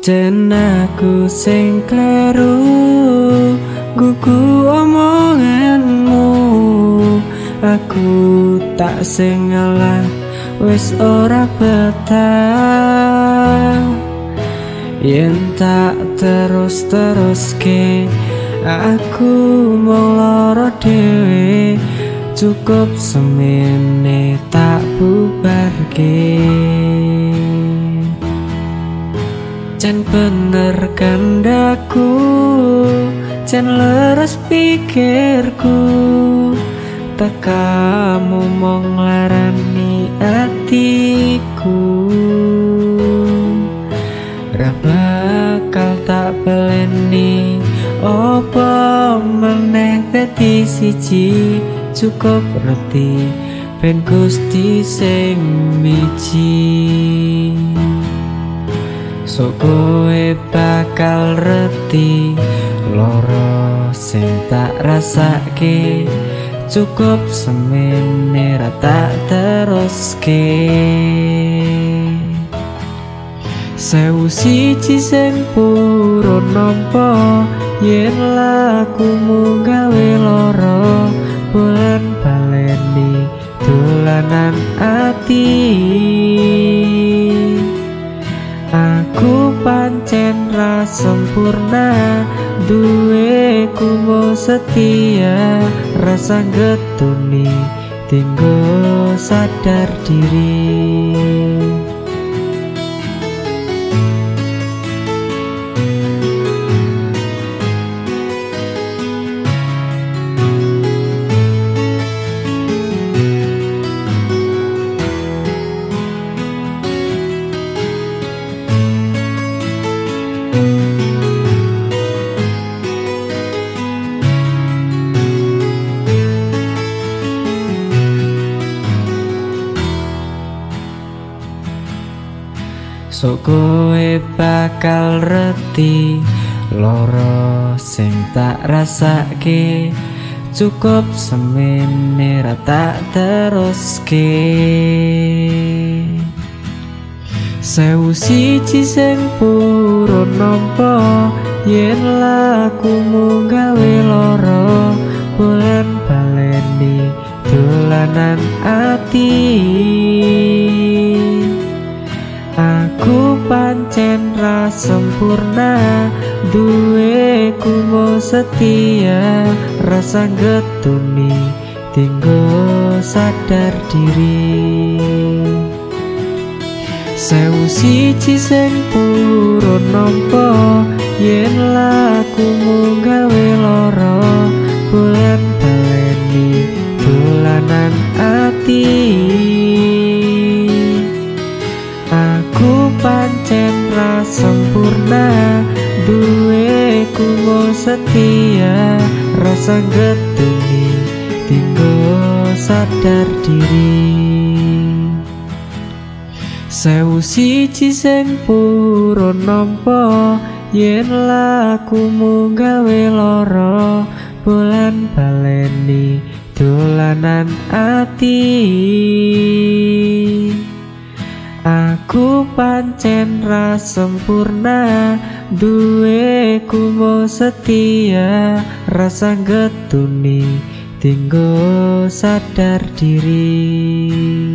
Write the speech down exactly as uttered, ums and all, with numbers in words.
Jen aku sing kleru gugu omonganmu, aku tak sing ngalah wis ora betah. Yen tak terus-teruske aku mau lara dhewe, cukup semene tak bubarke. Jan bener kandaku, jan leres pikirku, tekamu mau nglarani atiku. Ra bakal tak baleni opo meneh dadi siji, cukup reti ben Gusti sing miji. Sok kowe bakal reti loro sing tak rasake, cukup semene ra tak teruske. Sewu siji sing purun nampa yen lakumu gawe loro, bulan baleni dolanan ati. Aku pancen ra sempurna, duwe kumo setia, rasa getuni tinggo sadar diri. Sok kowe bakal reti loro sing tak rasake, cukup semene ra tak teruske. Sewu siji sing purun nampa yen lakumu gawe loro, bulan baleni dolanan ati. Aku pancen ra sempurna, duwe kumo setia, rasa getuni tinggo sadar diri. Sewu siji sing purun nampa yen lakumu gawe loro, bulan baleni dolanan ati. Aku pancen ra sempurna, duwe kumo setia, rasa getuni tinggo sadar diri. Sewu siji sing purun nampa yen lakumu gawe loro, bulan baleni dolanan ati. Aku pancen ra sempurna, duwe kumo setia, rasa getuni tinggo sadar diri.